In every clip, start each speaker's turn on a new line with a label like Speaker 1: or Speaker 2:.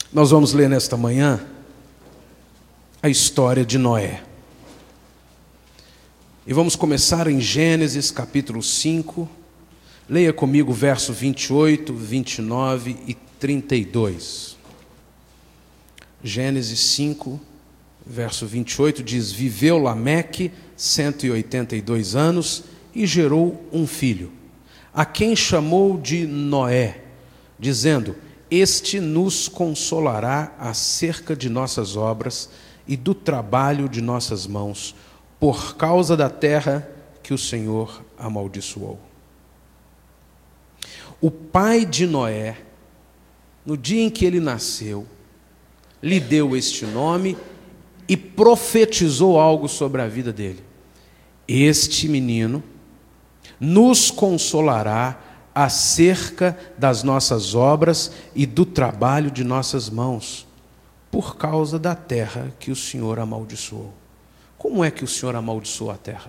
Speaker 1: Nós vamos ler nesta manhã a história de Noé. E vamos começar em Gênesis capítulo 5. Leia comigo verso 28, 29 e 32. Gênesis 5, verso 28 diz: Viveu Lameque 182 anos e gerou um filho, a quem chamou de Noé, dizendo: Este nos consolará acerca de nossas obras e do trabalho de nossas mãos, por causa da terra que o Senhor amaldiçoou. O pai de Noé, no dia em que ele nasceu, lhe deu este nome e profetizou algo sobre a vida dele. Este menino nos consolará acerca das nossas obras e do trabalho de nossas mãos, por causa da terra que o Senhor amaldiçoou. Como é que o Senhor amaldiçoou a terra?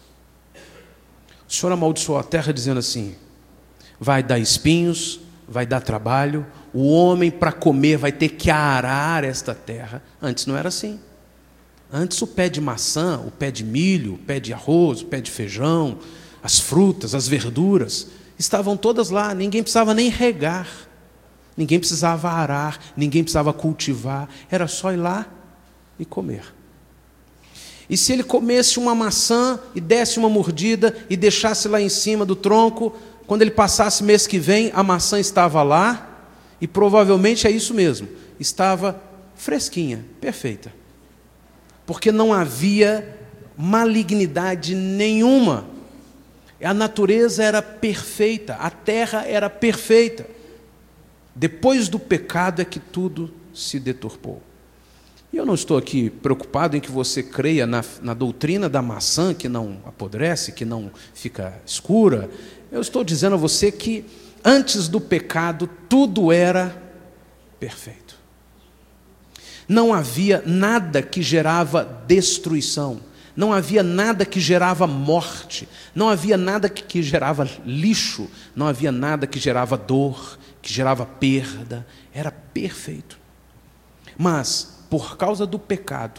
Speaker 1: O Senhor amaldiçoou a terra dizendo assim: vai dar espinhos, vai dar trabalho, o homem para comer vai ter que arar esta terra. Antes não era assim. Antes o pé de maçã, o pé de milho, o pé de arroz, o pé de feijão, as frutas, as verduras, estavam todas lá, ninguém precisava nem regar, ninguém precisava arar, ninguém precisava cultivar, era só ir lá e comer. E se ele comesse uma maçã e desse uma mordida e deixasse lá em cima do tronco, quando ele passasse mês que vem, a maçã estava lá e provavelmente é isso mesmo, estava fresquinha, perfeita. Porque não havia malignidade nenhuma. A natureza era perfeita, a terra era perfeita. Depois do pecado é que tudo se deturpou. E eu não estou aqui preocupado em que você creia na doutrina da maçã, que não apodrece, que não fica escura. Eu estou dizendo a você que antes do pecado tudo era perfeito. Não havia nada que gerava destruição. Não havia nada que gerava morte, não havia nada que gerava lixo, não havia nada que gerava dor, que gerava perda, era perfeito. Mas, por causa do pecado,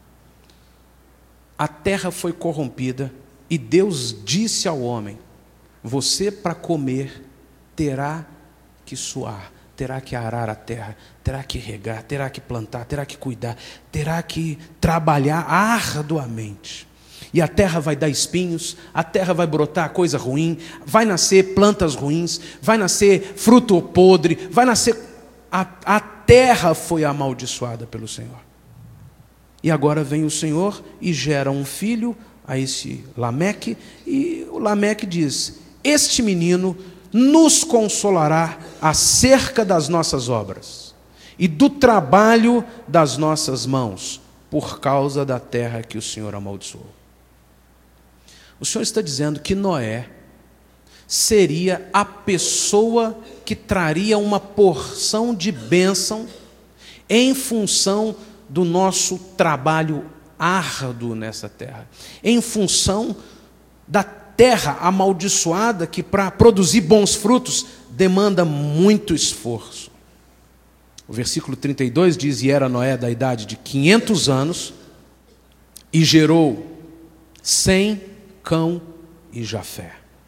Speaker 1: a terra foi corrompida e Deus disse ao homem: você para comer terá que suar, terá que arar a terra, terá que regar, terá que plantar, terá que cuidar, terá que trabalhar arduamente. E a terra vai dar espinhos, a terra vai brotar coisa ruim, vai nascer plantas ruins, vai nascer fruto podre, vai nascer... A terra foi amaldiçoada pelo Senhor. E agora vem o Senhor e gera um filho a esse Lameque, e o Lameque diz: este menino nos consolará acerca das nossas obras e do trabalho das nossas mãos, por causa da terra que o Senhor amaldiçoou. O Senhor está dizendo que Noé seria a pessoa que traria uma porção de bênção em função do nosso trabalho árduo nessa terra, em função da terra amaldiçoada que para produzir bons frutos demanda muito esforço. O versículo 32 diz: e era Noé da idade de 500 anos e gerou Sem, Cão e Jafé.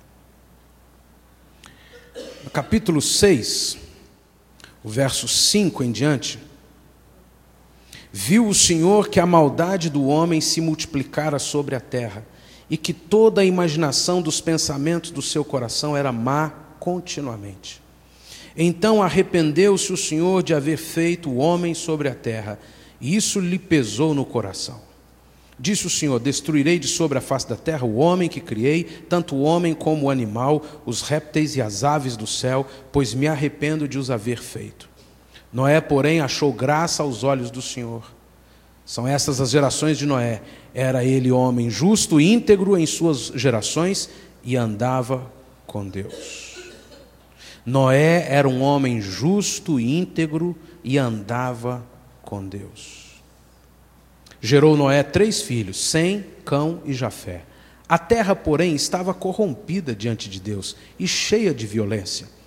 Speaker 1: No capítulo 6, o verso 5 em diante: viu o Senhor que a maldade do homem se multiplicara sobre a terra, e que toda a imaginação dos pensamentos do seu coração era má continuamente. Então arrependeu-se o Senhor de haver feito o homem sobre a terra, e isso lhe pesou no coração. Disse o Senhor: destruirei de sobre a face da terra o homem que criei, tanto o homem como o animal, os répteis e as aves do céu, pois me arrependo de os haver feito. Noé, porém, achou graça aos olhos do Senhor. São essas as gerações de Noé. Era ele homem justo e íntegro em suas gerações e andava com Deus. Noé era um homem justo e íntegro e andava com Deus. Gerou Noé 3 filhos, Sem, Cão e Jafé. A terra, porém, estava corrompida diante de Deus e cheia de violência.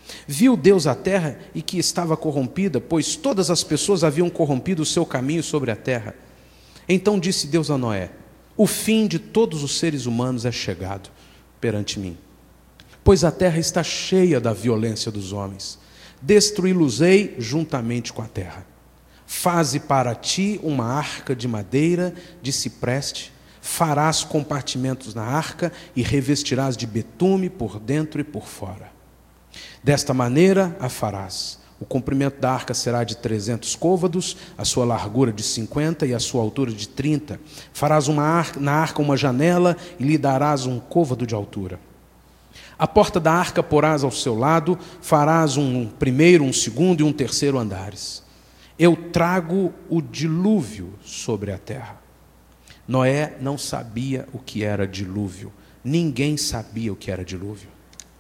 Speaker 1: Viu Deus a terra e que estava corrompida, pois todas as pessoas haviam corrompido o seu caminho sobre a terra. Então disse Deus a Noé: o fim de todos os seres humanos é chegado perante mim, pois a terra está cheia da violência dos homens. Destruí-los-ei juntamente com a terra. Faze para ti uma arca de madeira de cipreste, farás compartimentos na arca e revestirás de betume por dentro e por fora. Desta maneira a farás. O comprimento da arca será de 300 côvados, a sua largura de 50 e a sua altura de 30. Farás na arca uma janela e lhe darás um côvado de altura. A porta da arca porás ao seu lado, farás um primeiro, um segundo e um terceiro andares. Eu trago o dilúvio sobre a terra. Noé não sabia o que era dilúvio. Ninguém sabia o que era dilúvio.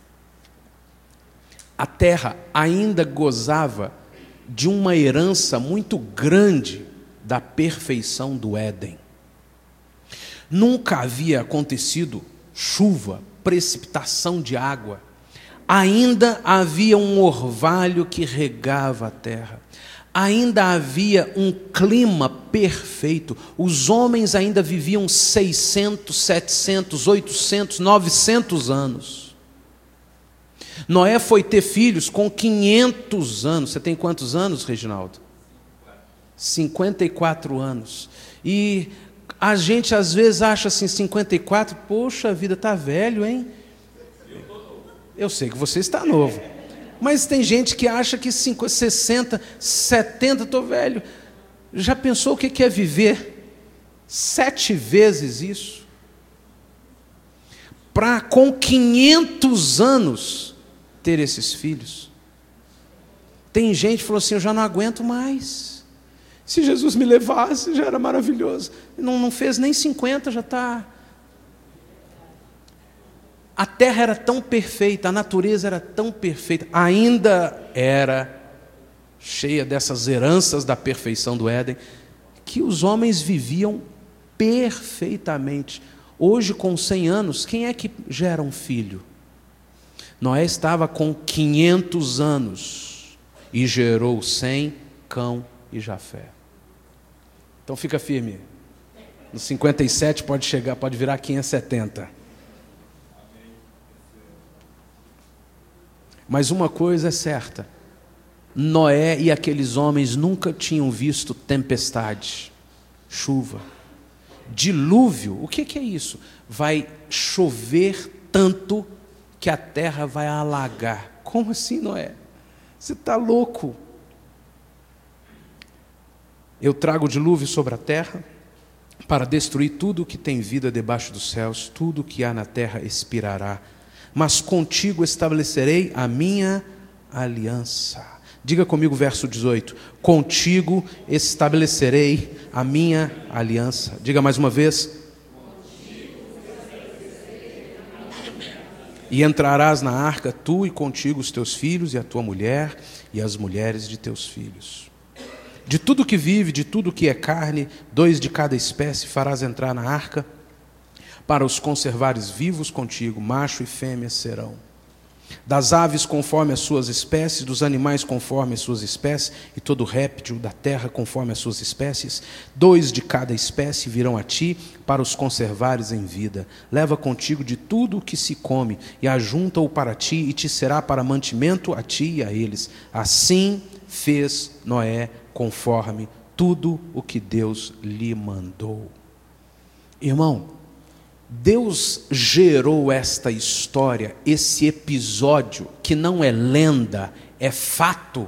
Speaker 1: A terra ainda gozava de uma herança muito grande da perfeição do Éden. Nunca havia acontecido chuva, precipitação de água. Ainda havia um orvalho que regava a terra. Ainda havia um clima perfeito. Os homens ainda viviam 600, 700, 800, 900 anos. Noé foi ter filhos com 500 anos. Você tem quantos anos, Reginaldo? 54 anos. E a gente às vezes acha assim, 54, poxa, a vida está velho, hein? Eu sei que você está novo. Mas tem gente que acha que 50, 60, 70, estou velho. Já pensou o que é viver 7 vezes isso? Para com 500 anos ter esses filhos. Tem gente que falou assim, eu já não aguento mais. Se Jesus me levasse, já era maravilhoso. Não fez nem 50, já está... A terra era tão perfeita, a natureza era tão perfeita, ainda era cheia dessas heranças da perfeição do Éden, que os homens viviam perfeitamente. Hoje, com 100 anos, quem é que gera um filho? Noé estava com 500 anos e gerou Sem, Cão e Jafé. Então fica firme. No 57 pode virar 570. Mas uma coisa é certa: Noé e aqueles homens nunca tinham visto tempestade, chuva, dilúvio. O que é isso? Vai chover tanto que a terra vai alagar. Como assim, Noé? Você está louco? Eu trago o dilúvio sobre a terra para destruir tudo o que tem vida debaixo dos céus, tudo o que há na terra expirará. Mas contigo estabelecerei a minha aliança. Diga comigo o verso 18. Contigo estabelecerei a minha aliança. Diga mais uma vez. E entrarás na arca, tu e contigo os teus filhos e a tua mulher e as mulheres de teus filhos. De tudo que vive, de tudo que é carne, 2 de cada espécie farás entrar na arca, para os conservares vivos contigo, macho e fêmea serão. Das aves conforme as suas espécies, dos animais conforme as suas espécies, e todo réptil da terra conforme as suas espécies, 2 de cada espécie virão a ti, para os conservares em vida. Leva contigo de tudo o que se come, e ajunta-o para ti, e te será para mantimento a ti e a eles. Assim fez Noé, conforme tudo o que Deus lhe mandou. Irmão, Deus gerou esta história, esse episódio, que não é lenda, é fato.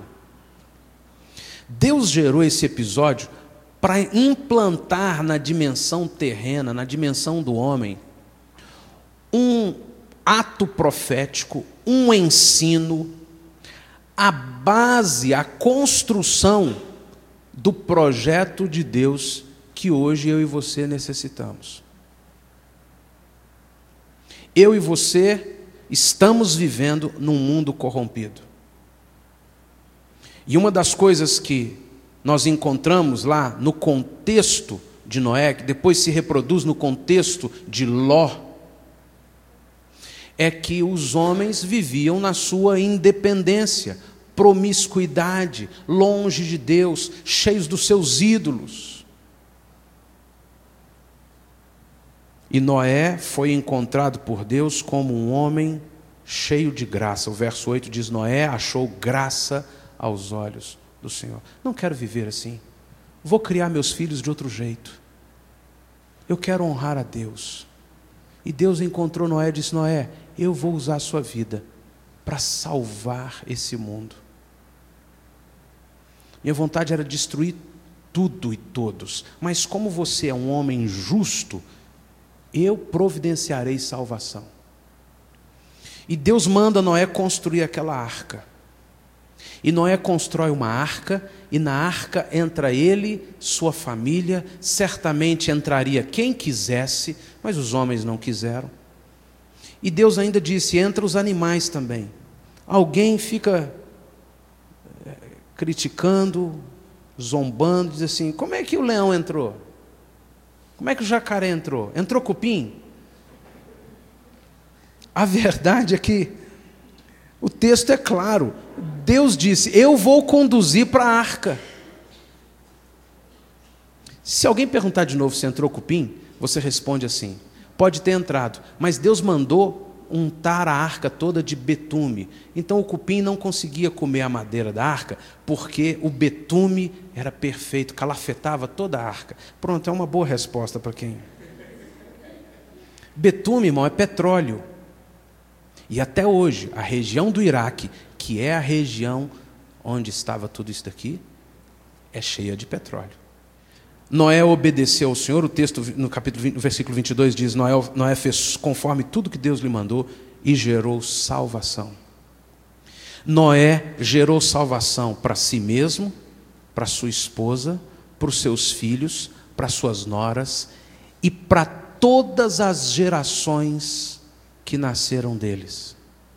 Speaker 1: Deus gerou esse episódio para implantar na dimensão terrena, na dimensão do homem, um ato profético, um ensino, a base, a construção do projeto de Deus que hoje eu e você necessitamos. Eu e você estamos vivendo num mundo corrompido. E uma das coisas que nós encontramos lá no contexto de Noé, que depois se reproduz no contexto de Ló, é que os homens viviam na sua independência, promiscuidade, longe de Deus, cheios dos seus ídolos. E Noé foi encontrado por Deus como um homem cheio de graça. O verso 8 diz: Noé achou graça aos olhos do Senhor. Não quero viver assim. Vou criar meus filhos de outro jeito. Eu quero honrar a Deus. E Deus encontrou Noé e disse: Noé, eu vou usar a sua vida para salvar esse mundo. Minha vontade era destruir tudo e todos, mas como você é um homem justo, eu providenciarei salvação. E Deus manda Noé construir aquela arca. E Noé constrói uma arca, e na arca entra ele, sua família, certamente entraria quem quisesse, mas os homens não quiseram. E Deus ainda disse: entra os animais também. Alguém fica criticando, zombando, diz assim: como é que o leão entrou? Como é que o jacaré entrou? Entrou cupim? A verdade é que o texto é claro. Deus disse: eu vou conduzir para a arca. Se alguém perguntar de novo se entrou cupim, você responde assim: pode ter entrado, mas Deus mandou untar a arca toda de betume. Então o cupim não conseguia comer a madeira da arca, porque o betume era perfeito, calafetava toda a arca. Pronto, é uma boa resposta para quem... Betume, irmão, é petróleo. E até hoje, a região do Iraque, que é a região onde estava tudo isso daqui, é cheia de petróleo. Noé obedeceu ao Senhor. O texto no capítulo 20, no versículo 22 diz: Noé fez conforme tudo que Deus lhe mandou e gerou salvação. Noé gerou salvação para si mesmo, para sua esposa, para os seus filhos, para suas noras e para todas as gerações que nasceram deles.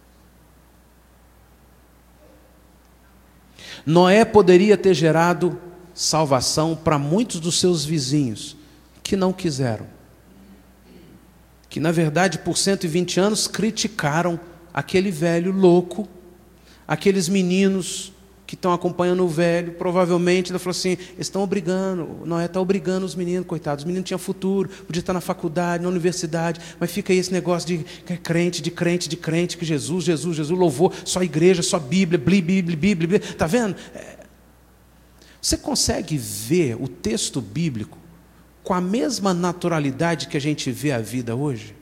Speaker 1: Noé poderia ter gerado salvação para muitos dos seus vizinhos que não quiseram, que na verdade por 120 anos criticaram aquele velho louco, aqueles meninos que estão acompanhando o velho. Provavelmente ele falou assim: eles estão obrigando, Noé está obrigando os meninos, coitados, os meninos tinham futuro, podia estar na faculdade, na universidade, mas fica aí esse negócio de crente, que Jesus, louvor, só igreja, só Bíblia, Bíblia, está vendo? Você consegue ver o texto bíblico com a mesma naturalidade que a gente vê a vida hoje?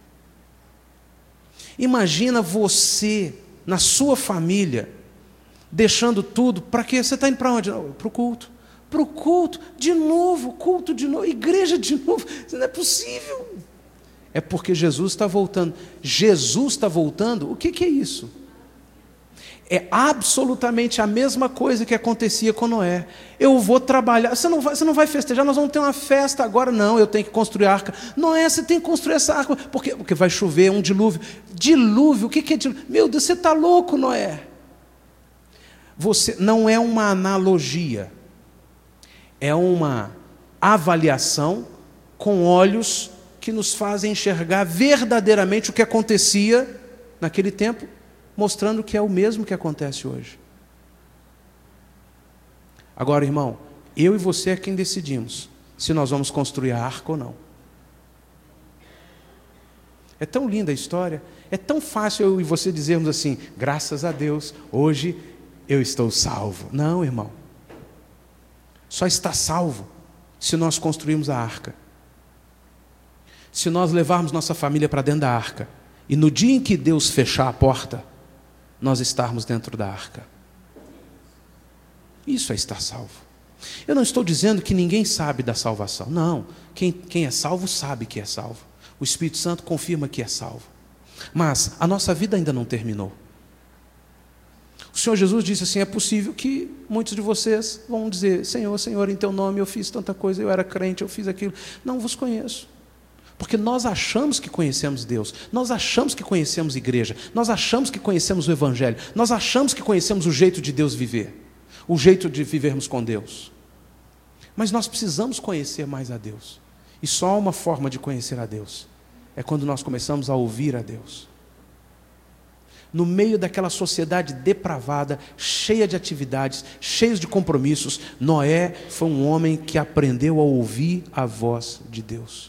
Speaker 1: Imagina você, na sua família, deixando tudo. Para quê? Você está indo para onde? Para o culto. Para o culto, de novo, culto de novo, igreja de novo. Isso não é possível. É porque Jesus está voltando. Jesus está voltando, o que é isso? É absolutamente a mesma coisa que acontecia com Noé. Eu vou trabalhar, você não vai festejar, nós vamos ter uma festa agora. Não, eu tenho que construir a arca. Noé, você tem que construir essa arca. Porque vai chover, um dilúvio. Dilúvio, o que é dilúvio? Meu Deus, você está louco, Noé. Você não é uma analogia, é uma avaliação com olhos que nos fazem enxergar verdadeiramente o que acontecia naquele tempo, mostrando que é o mesmo que acontece hoje. Agora, irmão, eu e você é quem decidimos se nós vamos construir a arca ou não. É tão linda a história, é tão fácil eu e você dizermos assim: graças a Deus, hoje eu estou salvo. Não, irmão. Só está salvo se nós construirmos a arca. Se nós levarmos nossa família para dentro da arca, e no dia em que Deus fechar a porta, nós estarmos dentro da arca. Isso é estar salvo. Eu não estou dizendo que ninguém sabe da salvação. Não. Quem é salvo sabe que é salvo. O Espírito Santo confirma que é salvo. Mas a nossa vida ainda não terminou. O Senhor Jesus disse assim: é possível que muitos de vocês vão dizer: Senhor, Senhor, em teu nome eu fiz tanta coisa, eu era crente, eu fiz aquilo. Não vos conheço. Porque nós achamos que conhecemos Deus, nós achamos que conhecemos igreja, nós achamos que conhecemos o Evangelho, nós achamos que conhecemos o jeito de Deus viver, o jeito de vivermos com Deus. Mas nós precisamos conhecer mais a Deus. E só uma forma de conhecer a Deus é quando nós começamos a ouvir a Deus. no meio daquela sociedade depravada, cheia de atividades, cheia de compromissos, Noé foi um homem que aprendeu a ouvir a voz de Deus.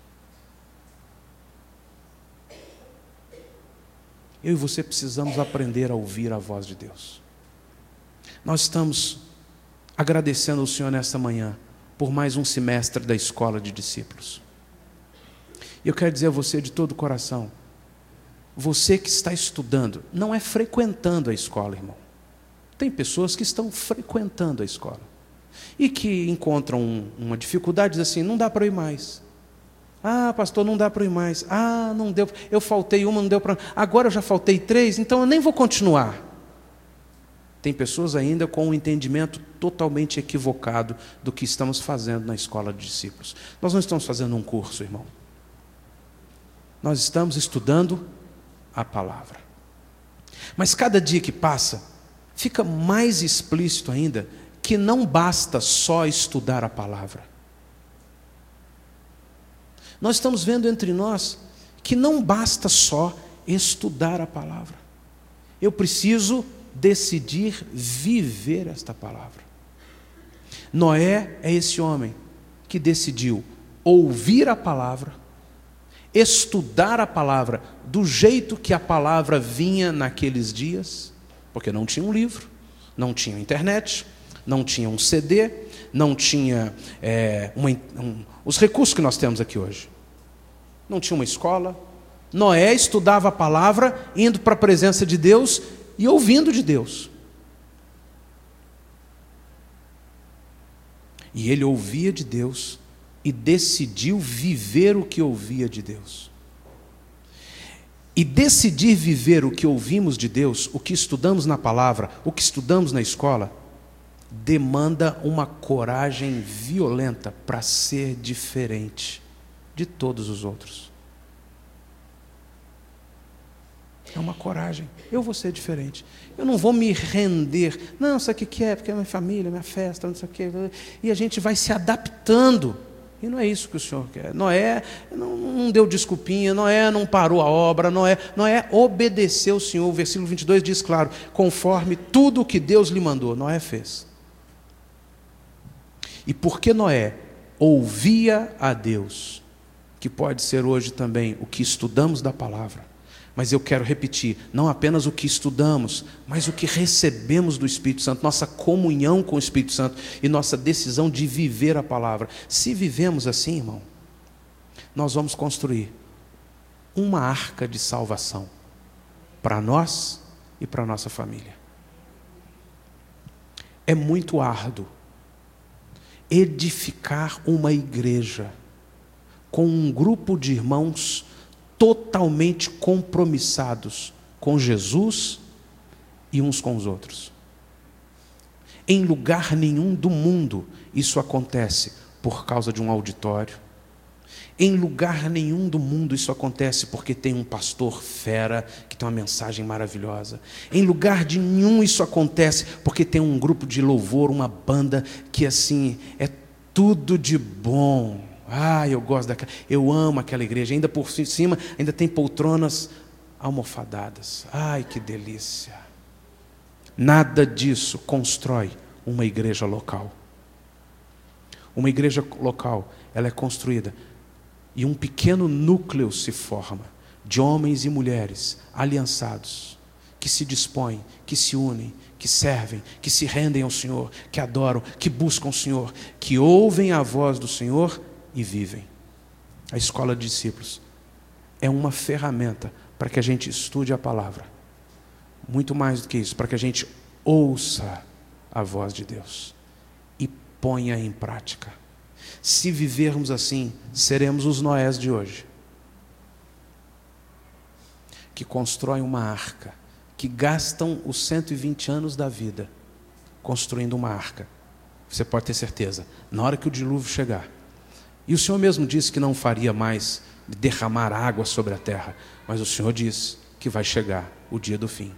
Speaker 1: Eu e você precisamos aprender a ouvir a voz de Deus. Nós estamos agradecendo ao Senhor nesta manhã por mais um semestre da escola de discípulos. E eu quero dizer a você de todo o coração, você que está estudando, não é frequentando a escola, irmão. Tem pessoas que estão frequentando a escola e que encontram uma dificuldade, dizem assim, não dá para ir mais. Ah, pastor, não dá para ir mais. Ah, não deu, eu faltei uma, não deu para... Agora eu já faltei 3, então eu nem vou continuar. Tem pessoas ainda com um entendimento totalmente equivocado do que estamos fazendo na escola de discípulos. Nós não estamos fazendo um curso, irmão. Nós estamos estudando a palavra. Mas cada dia que passa, fica mais explícito ainda que não basta só estudar a palavra. Nós estamos vendo entre nós que não basta só estudar a palavra. Eu preciso decidir viver esta palavra. Noé é esse homem que decidiu ouvir a palavra, estudar a palavra do jeito que a palavra vinha naqueles dias, porque não tinha um livro, não tinha internet, não tinha um CD, não tinha os recursos que nós temos aqui hoje. Não tinha uma escola. Noé estudava a palavra, indo para a presença de Deus e ouvindo de Deus. E ele ouvia de Deus e decidiu viver o que ouvia de Deus. E decidir viver o que ouvimos de Deus, o que estudamos na palavra, o que estudamos na escola, demanda uma coragem violenta para ser diferente de todos os outros. É uma coragem. Eu vou ser diferente. Eu não vou me render. Não, isso aqui que é, porque é minha família, minha festa, não sei o quê. E a gente vai se adaptando. E não é isso que o Senhor quer. Noé não deu desculpinha, Noé não parou a obra, Noé obedeceu o Senhor. O versículo 22 diz claro, conforme tudo o que Deus lhe mandou, Noé fez. E porque Noé ouvia a Deus, que pode ser hoje também o que estudamos da palavra, mas eu quero repetir, não apenas o que estudamos, mas o que recebemos do Espírito Santo, nossa comunhão com o Espírito Santo e nossa decisão de viver a palavra. Se vivemos assim, irmão, nós vamos construir uma arca de salvação para nós e para a nossa família. É muito árduo edificar uma igreja com um grupo de irmãos totalmente compromissados com Jesus e uns com os outros. Em lugar nenhum do mundo isso acontece por causa de um auditório. Em lugar nenhum do mundo isso acontece porque tem um pastor fera que tem uma mensagem maravilhosa. Em lugar de nenhum isso acontece porque tem um grupo de louvor, uma banda que assim é tudo de bom. Eu gosto daquela, eu amo aquela igreja. Ainda por cima, ainda tem poltronas almofadadas. Ai, que delícia. Nada disso constrói uma igreja local. Uma igreja local, ela é construída e um pequeno núcleo se forma de homens e mulheres aliançados, que se dispõem, que se unem, que servem, que se rendem ao Senhor, que adoram, que buscam o Senhor, que ouvem a voz do Senhor e vivem. A escola de discípulos é uma ferramenta para que a gente estude a palavra. Muito mais do que isso, para que a gente ouça a voz de Deus e ponha em prática. Se vivermos assim, seremos os Noés de hoje, que constroem uma arca, que gastam os 120 anos da vida construindo uma arca. Você pode ter certeza, na hora que o dilúvio chegar, e o Senhor mesmo disse que não faria mais derramar água sobre a terra, mas o Senhor disse que vai chegar o dia do fim.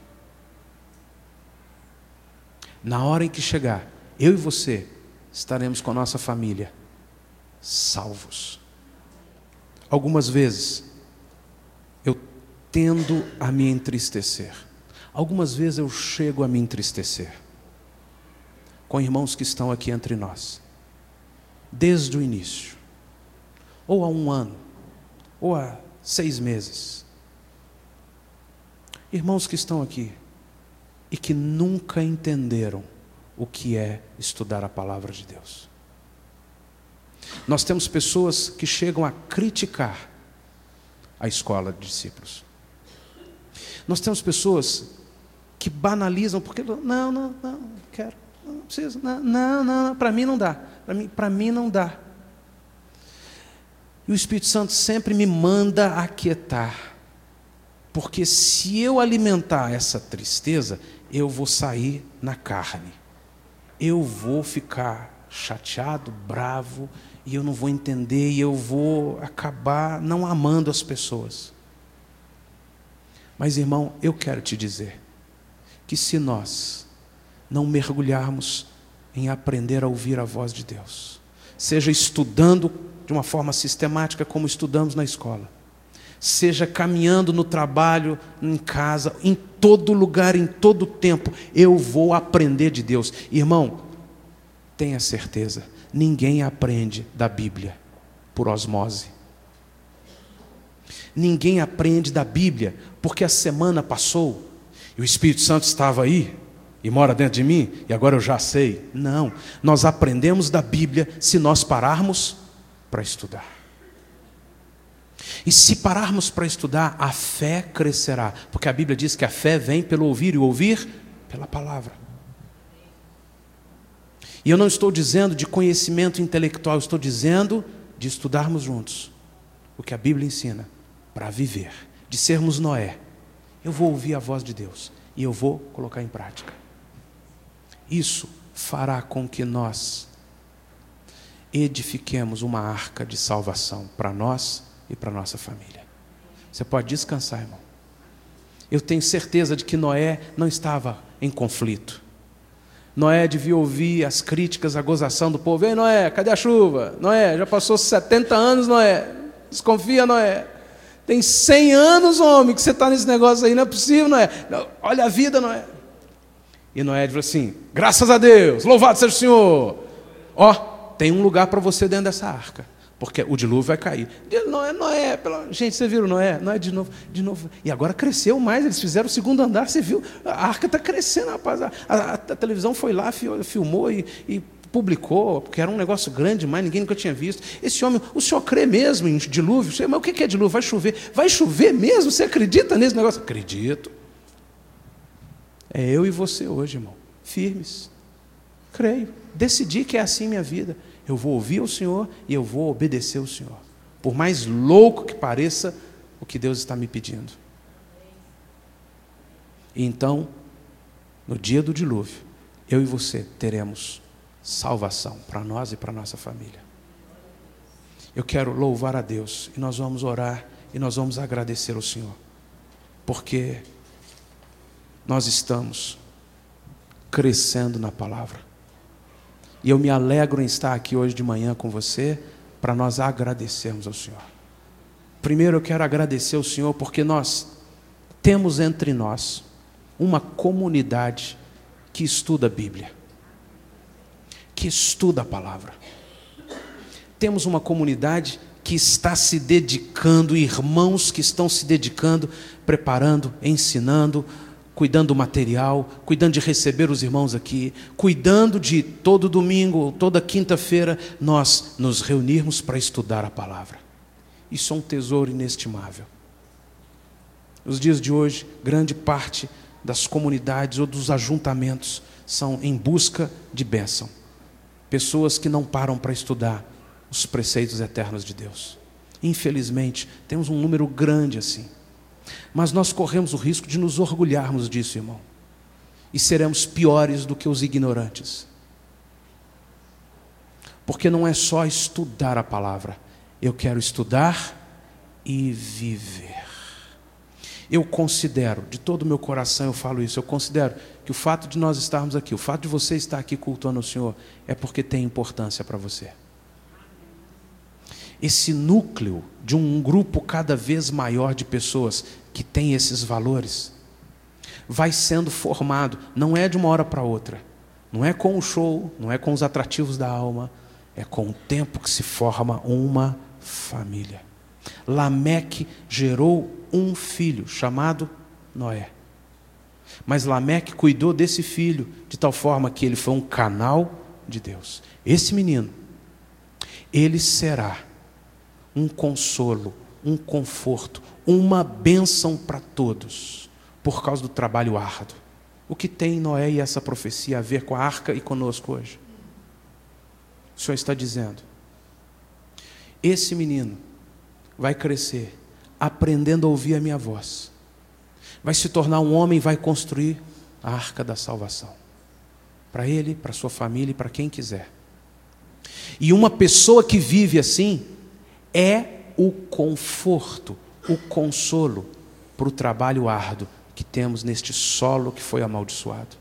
Speaker 1: Na hora em que chegar, eu e você estaremos com a nossa família salvos. Algumas vezes eu tendo a me entristecer, Algumas vezes eu chego a me entristecer com irmãos que estão aqui entre nós, desde o início, ou há 1 ano, ou há 6 meses. Irmãos que estão aqui e que nunca entenderam o que é estudar a palavra de Deus. Nós temos pessoas que chegam a criticar a escola de discípulos. Nós temos pessoas que banalizam, porque não quero, não preciso, não, para mim não dá, para mim não dá. E o Espírito Santo sempre me manda aquietar, porque se eu alimentar essa tristeza, eu vou sair na carne, eu vou ficar chateado, bravo, e eu não vou entender, e eu vou acabar não amando as pessoas. Mas, irmão, eu quero te dizer que se nós não mergulharmos em aprender a ouvir a voz de Deus, seja estudando de uma forma sistemática como estudamos na escola, seja caminhando no trabalho, em casa, em todo lugar, em todo tempo, eu vou aprender de Deus. Irmão, tenha certeza, ninguém aprende da Bíblia por osmose. Ninguém aprende da Bíblia porque a semana passou e o Espírito Santo estava aí e mora dentro de mim e agora eu já sei. Não, nós aprendemos da Bíblia se nós pararmos para estudar. E se pararmos para estudar, a fé crescerá, porque a Bíblia diz que a fé vem pelo ouvir e o ouvir pela palavra. E eu não estou dizendo de conhecimento intelectual, eu estou dizendo de estudarmos juntos o que a Bíblia ensina para viver, de sermos Noé. Eu vou ouvir a voz de Deus e eu vou colocar em prática. Isso fará com que nós edifiquemos uma arca de salvação para nós e para nossa família. Você pode descansar, irmão. Eu tenho certeza de que Noé não estava em conflito. Noé devia ouvir as críticas, a gozação do povo. Ei, Noé, cadê a chuva? Noé, já passou 70 anos, Noé. Desconfia, Noé. Tem 100 anos, homem, que você está nesse negócio aí. Não é possível, Noé. Olha a vida, Noé. E Noé falou assim, graças a Deus, louvado seja o Senhor. Ó, tem um lugar para você dentro dessa arca, porque o dilúvio vai cair. Noé, gente, você viu Noé? Noé de novo. E agora cresceu mais, eles fizeram o 2º andar, você viu? A arca está crescendo, rapaz. A televisão foi lá, filmou e publicou, porque era um negócio grande demais, ninguém nunca tinha visto. Esse homem, o senhor crê mesmo em dilúvio? Mas o que é dilúvio? Vai chover? Vai chover mesmo? Você acredita nesse negócio? Acredito. É eu e você hoje, irmão, firmes. Creio. Decidi que é assim minha vida. Eu vou ouvir o Senhor e eu vou obedecer o Senhor. Por mais louco que pareça o que Deus está me pedindo. E então, no dia do dilúvio, eu e você teremos salvação para nós e para nossa família. Eu quero louvar a Deus e nós vamos orar e nós vamos agradecer ao Senhor, porque nós estamos crescendo na palavra. E eu me alegro em estar aqui hoje de manhã com você para nós agradecermos ao Senhor. Primeiro eu quero agradecer ao Senhor porque nós temos entre nós uma comunidade que estuda a Bíblia, que estuda a palavra. Temos uma comunidade que está se dedicando, irmãos que estão se dedicando, preparando, ensinando, cuidando do material, cuidando de receber os irmãos aqui, cuidando de todo domingo, toda quinta-feira, nós nos reunirmos para estudar a palavra. Isso é um tesouro inestimável. Nos dias de hoje, grande parte das comunidades ou dos ajuntamentos são em busca de bênção. Pessoas que não param para estudar os preceitos eternos de Deus. Infelizmente, temos um número grande assim. Mas nós corremos o risco de nos orgulharmos disso, irmão. E seremos piores do que os ignorantes. Porque não é só estudar a palavra. Eu quero estudar e viver. Eu considero, de todo o meu coração eu falo isso, eu considero que o fato de nós estarmos aqui, o fato de você estar aqui cultuando o Senhor, é porque tem importância para você. Esse núcleo de um grupo cada vez maior de pessoas que tem esses valores, vai sendo formado, não é de uma hora para outra, não é com o show, não é com os atrativos da alma, é com o tempo que se forma uma família. Lameque gerou um filho chamado Noé. Mas Lameque cuidou desse filho de tal forma que ele foi um canal de Deus. Esse menino, ele será um consolo, um conforto, uma bênção para todos, por causa do trabalho árduo. O que tem Noé e essa profecia a ver com a arca e conosco hoje? O Senhor está dizendo, esse menino vai crescer, aprendendo a ouvir a minha voz, vai se tornar um homem e vai construir a arca da salvação, para ele, para sua família e para quem quiser. E uma pessoa que vive assim, é o conforto, o consolo para o trabalho árduo que temos neste solo que foi amaldiçoado.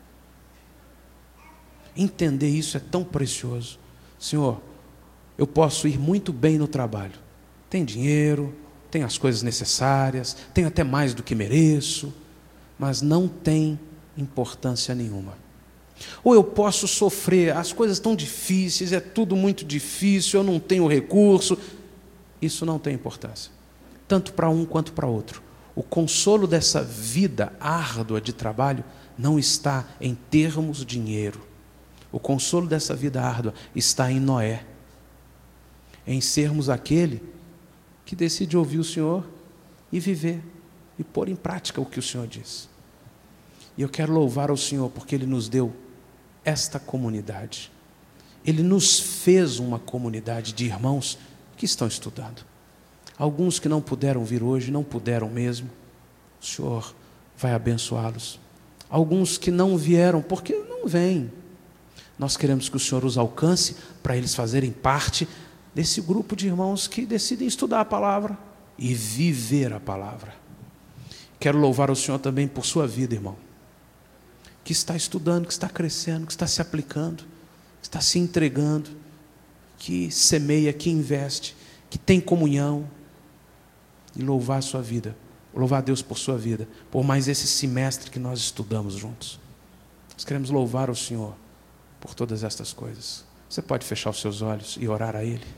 Speaker 1: Entender isso é tão precioso. Senhor, eu posso ir muito bem no trabalho. Tem dinheiro, tem as coisas necessárias, tenho até mais do que mereço, mas não tem importância nenhuma. Ou eu posso sofrer, as coisas estão difíceis, é tudo muito difícil, eu não tenho recurso. Isso não tem importância, tanto para um quanto para outro. O consolo dessa vida árdua de trabalho não está em termos dinheiro. O consolo dessa vida árdua está em Noé, em sermos aquele que decide ouvir o Senhor e viver, e pôr em prática o que o Senhor diz. E eu quero louvar ao Senhor porque Ele nos deu esta comunidade. Ele nos fez uma comunidade de irmãos que estão estudando. Alguns que não puderam vir hoje, não puderam mesmo, o Senhor vai abençoá-los. Alguns que não vieram, porque não vêm. Nós queremos que o Senhor os alcance para eles fazerem parte desse grupo de irmãos que decidem estudar a palavra e viver a palavra. Quero louvar o Senhor também por sua vida, irmão, que está estudando, que está crescendo, que está se aplicando, que está se entregando, que semeia, que investe, que tem comunhão. E louvar a sua vida, louvar a Deus por sua vida, por mais esse semestre que nós estudamos juntos. Nós queremos louvar o Senhor por todas estas coisas. Você pode fechar os seus olhos e orar a Ele?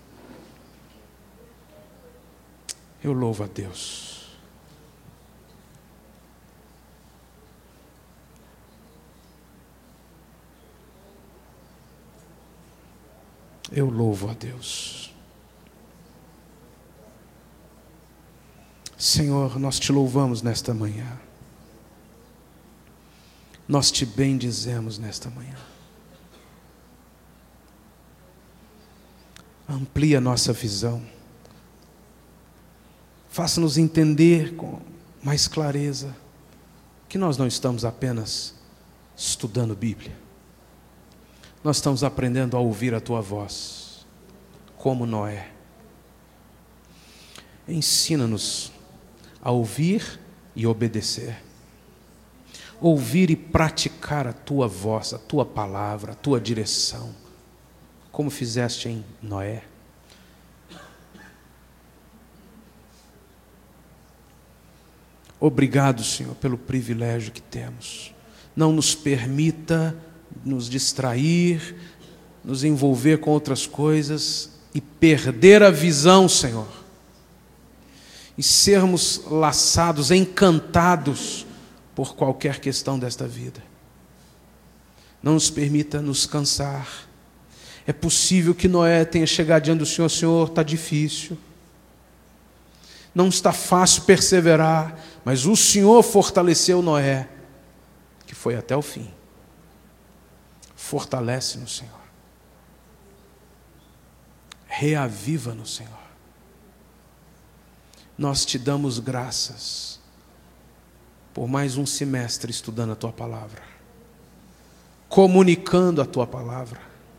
Speaker 1: Eu louvo a Deus. Eu louvo a Deus. Senhor, nós te louvamos nesta manhã. Nós te bendizemos nesta manhã. Amplia a nossa visão. Faça-nos entender com mais clareza que nós não estamos apenas estudando Bíblia. Nós estamos aprendendo a ouvir a Tua voz, como Noé. Ensina-nos a ouvir e obedecer. Ouvir e praticar a Tua voz, a Tua palavra, a Tua direção, como fizeste em Noé. Obrigado, Senhor, pelo privilégio que temos. Não nos permita nos distrair, nos envolver com outras coisas e perder a visão, Senhor. E sermos laçados, encantados por qualquer questão desta vida. Não nos permita nos cansar. É possível que Noé tenha chegado diante do Senhor: Senhor, está difícil, não está fácil perseverar, mas o Senhor fortaleceu Noé, que foi até o fim. Fortalece-nos, Senhor. Reaviva-nos, Senhor. Nós te damos graças por mais um semestre estudando a Tua palavra, comunicando a Tua palavra.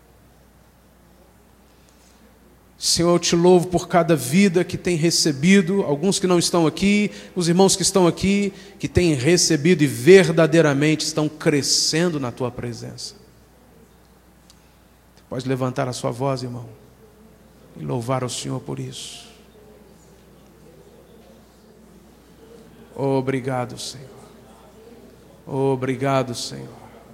Speaker 1: Senhor, eu te louvo por cada vida que tem recebido, alguns que não estão aqui, os irmãos que estão aqui, que têm recebido e verdadeiramente estão crescendo na Tua presença. Você pode levantar a sua voz, irmão, e louvar ao Senhor por isso. Obrigado, Senhor. Obrigado, Senhor.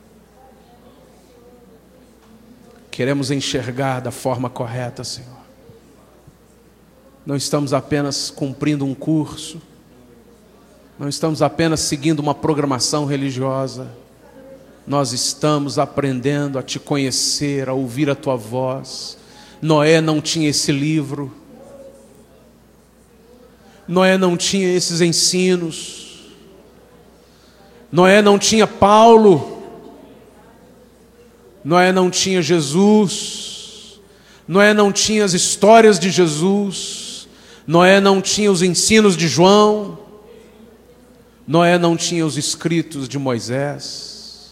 Speaker 1: Queremos enxergar da forma correta, Senhor. Não estamos apenas cumprindo um curso, não estamos apenas seguindo uma programação religiosa. Nós estamos aprendendo a Te conhecer, a ouvir a Tua voz. Noé não tinha esse livro. Noé não tinha esses ensinos. Noé não tinha Paulo. Noé não tinha Jesus. Noé não tinha as histórias de Jesus. Noé não tinha os ensinos de João. Noé não tinha os escritos de Moisés.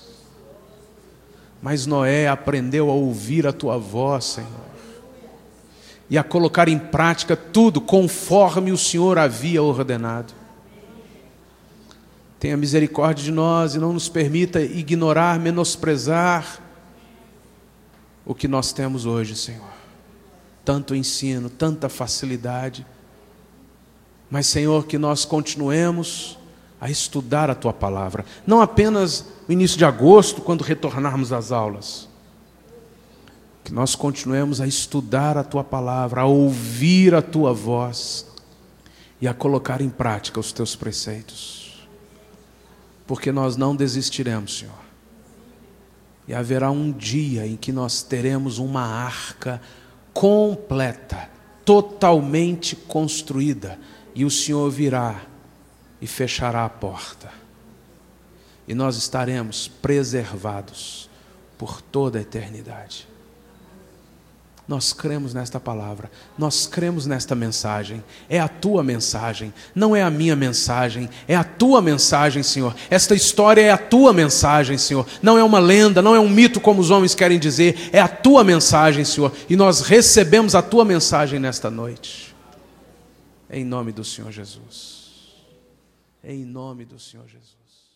Speaker 1: Mas Noé aprendeu a ouvir a Tua voz, Senhor, e a colocar em prática tudo conforme o Senhor havia ordenado. Tenha misericórdia de nós e não nos permita ignorar, menosprezar o que nós temos hoje, Senhor. Tanto ensino, tanta facilidade. Mas, Senhor, que nós continuemos a estudar a Tua palavra. Não apenas no início de agosto, quando retornarmos às aulas. Que nós continuemos a estudar a Tua palavra, a ouvir a Tua voz e a colocar em prática os Teus preceitos. Porque nós não desistiremos, Senhor. E haverá um dia em que nós teremos uma arca completa, totalmente construída, e o Senhor virá e fechará a porta. E nós estaremos preservados por toda a eternidade. Nós cremos nesta palavra, nós cremos nesta mensagem. É a Tua mensagem, não é a minha mensagem, é a Tua mensagem, Senhor. Esta história é a Tua mensagem, Senhor. Não é uma lenda, não é um mito como os homens querem dizer. É a Tua mensagem, Senhor. E nós recebemos a Tua mensagem nesta noite. Em nome do Senhor Jesus. Em nome do Senhor Jesus.